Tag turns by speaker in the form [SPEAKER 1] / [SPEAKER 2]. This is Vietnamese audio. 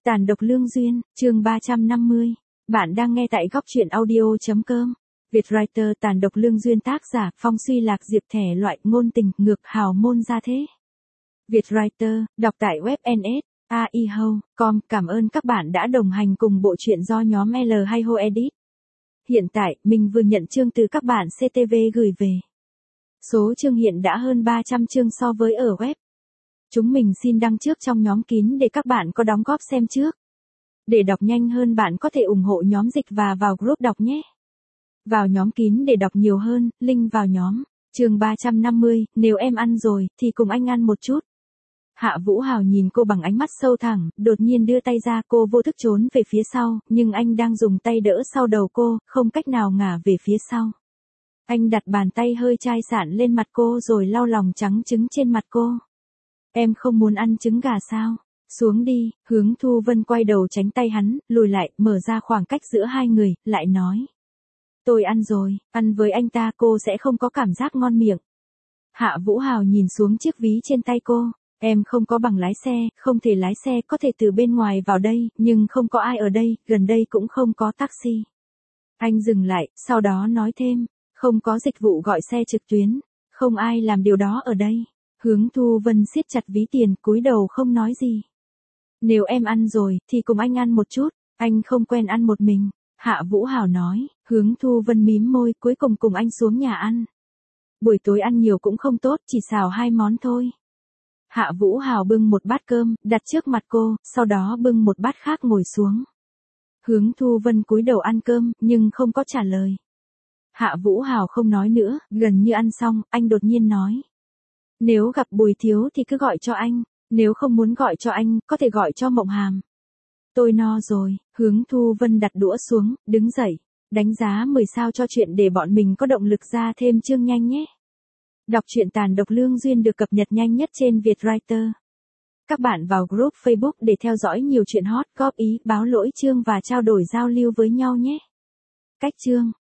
[SPEAKER 1] Tàn độc lương duyên, chương 350. Bạn đang nghe tại góc truyện audio.com. Vietwriter Tàn độc lương duyên, tác giả Phong Suy Lạc, Diệp Thể loại, ngôn tình ngược hào môn gia thế. Vietwriter, đọc tại web ns.ai.com. Cảm ơn các bạn đã đồng hành cùng bộ truyện do nhóm L hay Ho edit. Hiện tại, mình vừa nhận chương từ các bạn CTV gửi về. Số chương hiện đã hơn 300 chương so với ở web. Chúng mình xin đăng trước trong nhóm kín để các bạn có đóng góp xem trước. Để đọc nhanh hơn, bạn có thể ủng hộ nhóm dịch và vào group đọc nhé. Vào nhóm kín để đọc nhiều hơn, link vào nhóm. Chương 350, nếu em ăn rồi, thì cùng anh ăn một chút. Hạ Vũ Hào nhìn cô bằng ánh mắt sâu thẳm, đột nhiên đưa tay ra, cô vô thức trốn về phía sau, nhưng anh đang dùng tay đỡ sau đầu cô, không cách nào ngả về phía sau. Anh đặt bàn tay hơi chai sạn lên mặt cô rồi lau lòng trắng trứng trên mặt cô. Em không muốn ăn trứng gà sao? Xuống đi. Hướng Thu Vân quay đầu tránh tay hắn, lùi lại, mở ra khoảng cách giữa hai người, lại nói. Tôi ăn rồi, ăn với anh ta cô sẽ không có cảm giác ngon miệng. Hạ Vũ Hào nhìn xuống chiếc ví trên tay cô. Em không có bằng lái xe, không thể lái xe, có thể từ bên ngoài vào đây, nhưng không có ai ở đây, gần đây cũng không có taxi. Anh dừng lại, sau đó nói thêm, không có dịch vụ gọi xe trực tuyến, không ai làm điều đó ở đây. Hướng Thu Vân siết chặt ví tiền, cúi đầu không nói gì. Nếu em ăn rồi, thì cùng anh ăn một chút, anh không quen ăn một mình. Hạ Vũ Hào nói. Hướng Thu Vân mím môi, cuối cùng cùng anh xuống nhà ăn. Buổi tối ăn nhiều cũng không tốt, chỉ xào 2 món thôi. Hạ Vũ Hào bưng một bát cơm, đặt trước mặt cô, sau đó bưng một bát khác ngồi xuống. Hướng Thu Vân cúi đầu ăn cơm, nhưng không có trả lời. Hạ Vũ Hào không nói nữa, gần như ăn xong, anh đột nhiên nói. Nếu gặp Bùi Thiếu thì cứ gọi cho anh, nếu không muốn gọi cho anh, có thể gọi cho Mộng Hàm. Tôi no rồi. Hướng Thu Vân đặt đũa xuống, đứng dậy, đánh giá 10 sao cho chuyện để bọn mình có động lực ra thêm chương nhanh nhé. Đọc truyện Tàn độc lương duyên được cập nhật nhanh nhất trên Vietwriter. Các bạn vào group Facebook để theo dõi nhiều chuyện hot, góp ý, báo lỗi chương và trao đổi giao lưu với nhau nhé. Cách chương